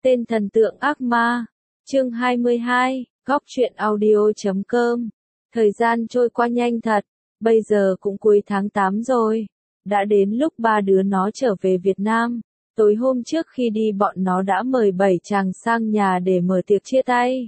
Tên thần tượng ác ma. Chương 22, góc truyện audio.com. Thời gian trôi qua nhanh thật, bây giờ cũng cuối tháng 8 rồi. Đã đến lúc ba đứa nó trở về Việt Nam. Tối hôm trước khi đi bọn nó đã mời 7 chàng sang nhà để mở tiệc chia tay.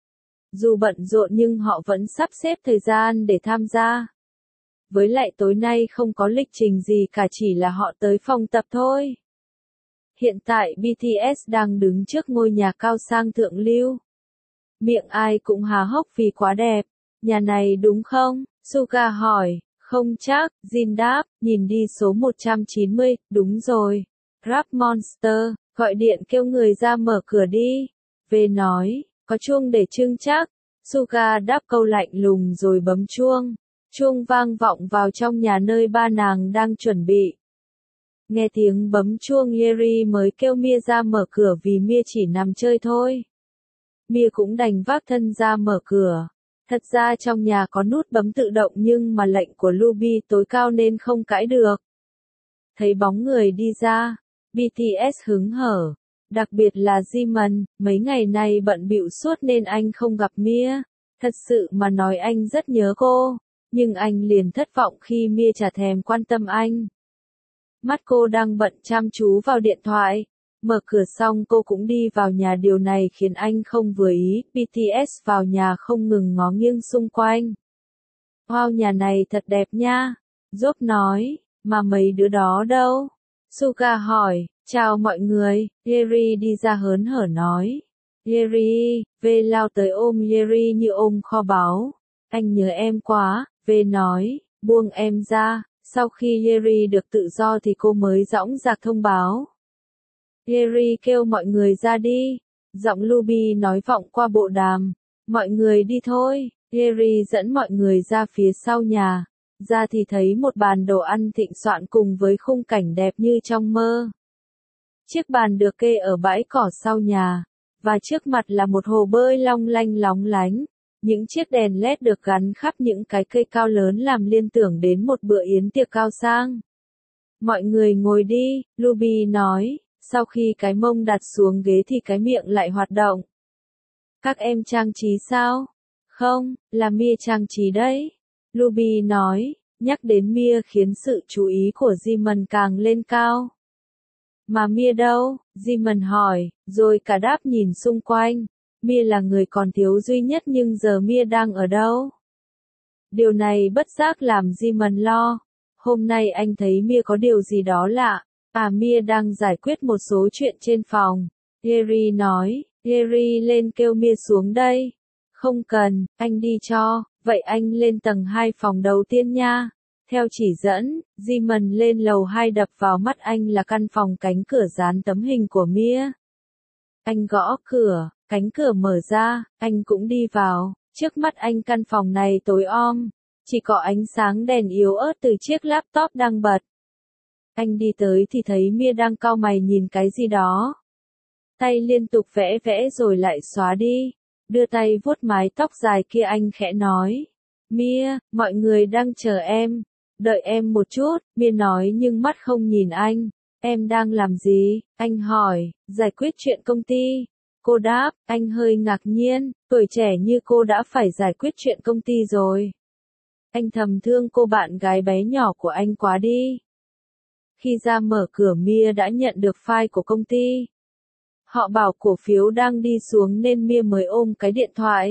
Dù bận rộn nhưng họ vẫn sắp xếp thời gian để tham gia. Với lại tối nay không có lịch trình gì cả, chỉ là họ tới phòng tập thôi. Hiện tại BTS đang đứng trước ngôi nhà cao sang thượng lưu. Miệng ai cũng há hốc vì quá đẹp. Nhà này đúng không? Suga hỏi. Không chắc, Jin đáp, nhìn đi số 190, đúng rồi. Rap Monster, gọi điện kêu người ra mở cửa đi. V nói, có chuông để trưng chắc. Suga đáp câu lạnh lùng rồi bấm chuông. Chuông vang vọng vào trong nhà nơi ba nàng đang chuẩn bị. Nghe tiếng bấm chuông, Yeri mới kêu Mia ra mở cửa vì Mia chỉ nằm chơi thôi. Mia cũng đành vác thân ra mở cửa. Thật ra trong nhà có nút bấm tự động nhưng mà lệnh của Ruby tối cao nên không cãi được. Thấy bóng người đi ra, BTS hứng hở. Đặc biệt là Jimin, mấy ngày nay bận bịu suốt nên anh không gặp Mia. Thật sự mà nói anh rất nhớ cô. Nhưng anh liền thất vọng khi Mia chả thèm quan tâm anh. Mắt cô đang bận chăm chú vào điện thoại. Mở cửa xong cô cũng đi vào nhà, điều này khiến anh không vừa ý. BTS vào nhà không ngừng ngó nghiêng xung quanh. Wow, nhà này thật đẹp nha. Job nói, mà mấy đứa đó đâu? Suga hỏi, chào mọi người. Yeri đi ra hớn hở nói. Yeri, V lao tới ôm Yeri như ôm kho báu. Anh nhớ em quá, V nói, buông em ra. Sau khi Yeri được tự do thì cô mới dõng dạc thông báo. Yeri kêu mọi người ra đi. Giọng Ruby nói vọng qua bộ đàm. Mọi người đi thôi. Yeri dẫn mọi người ra phía sau nhà. Ra thì thấy một bàn đồ ăn thịnh soạn cùng với khung cảnh đẹp như trong mơ. Chiếc bàn được kê ở bãi cỏ sau nhà. Và trước mặt là một hồ bơi long lanh lóng lánh. Những chiếc đèn LED được gắn khắp những cái cây cao lớn làm liên tưởng đến một bữa yến tiệc cao sang. Mọi người ngồi đi, Ruby nói. Sau khi cái mông đặt xuống ghế thì cái miệng lại hoạt động. Các em trang trí sao? Không, là Mia trang trí đấy. Ruby nói, nhắc đến Mia khiến sự chú ý của Jimin càng lên cao. Mà Mia đâu? Jimin hỏi, rồi cả đáp nhìn xung quanh. Mia là người còn thiếu duy nhất nhưng giờ Mia đang ở đâu? Điều này bất giác làm Jimin lo. Hôm nay anh thấy Mia có điều gì đó lạ. Mia đang giải quyết một số chuyện trên phòng. Yeri nói, Yeri lên kêu Mia xuống đây. Không cần, anh đi cho, vậy anh lên tầng 2 phòng đầu tiên nha. Theo chỉ dẫn, Jimin lên lầu 2, đập vào mắt anh là căn phòng cánh cửa dán tấm hình của Mia. Anh gõ cửa, cánh cửa mở ra, anh cũng đi vào. Trước mắt anh căn phòng này tối om, chỉ có ánh sáng đèn yếu ớt từ chiếc laptop đang bật. Anh đi tới thì thấy Mia đang cau mày nhìn cái gì đó. Tay liên tục vẽ vẽ rồi lại xóa đi. Đưa tay vuốt mái tóc dài kia, anh khẽ nói. Mia, mọi người đang chờ em. Đợi em một chút, Mia nói nhưng mắt không nhìn anh. Em đang làm gì? Anh hỏi. Giải quyết chuyện công ty. Cô đáp. Anh hơi ngạc nhiên, tuổi trẻ như cô đã phải giải quyết chuyện công ty rồi. Anh thầm thương cô bạn gái bé nhỏ của anh quá đi. Khi ra mở cửa, Mia đã nhận được file của công ty. Họ bảo cổ phiếu đang đi xuống nên Mia mới ôm cái điện thoại.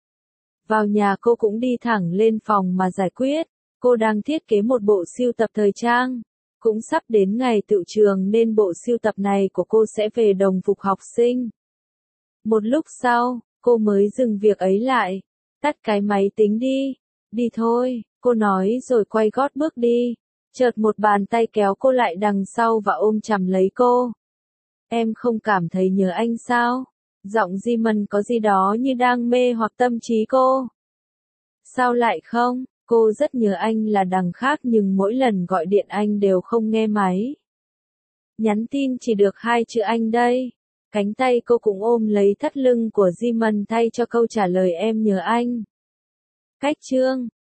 Vào nhà cô cũng đi thẳng lên phòng mà giải quyết. Cô đang thiết kế một bộ sưu tập thời trang. Cũng sắp đến ngày tựu trường nên bộ sưu tập này của cô sẽ về đồng phục học sinh. Một lúc sau, cô mới dừng việc ấy lại. Tắt cái máy tính đi. Đi thôi, cô nói rồi quay gót bước đi. Chợt một bàn tay kéo cô lại đằng sau và ôm chầm lấy cô. Em không cảm thấy nhớ anh sao? Giọng Jimin có gì đó như đang mê hoặc tâm trí cô. Sao lại không? Cô rất nhớ anh là đằng khác nhưng mỗi lần gọi điện anh đều không nghe máy. Nhắn tin chỉ được 2 chữ anh đây. Cánh tay cô cũng ôm lấy thắt lưng của Jimin thay cho câu trả lời em nhớ anh. Cách chương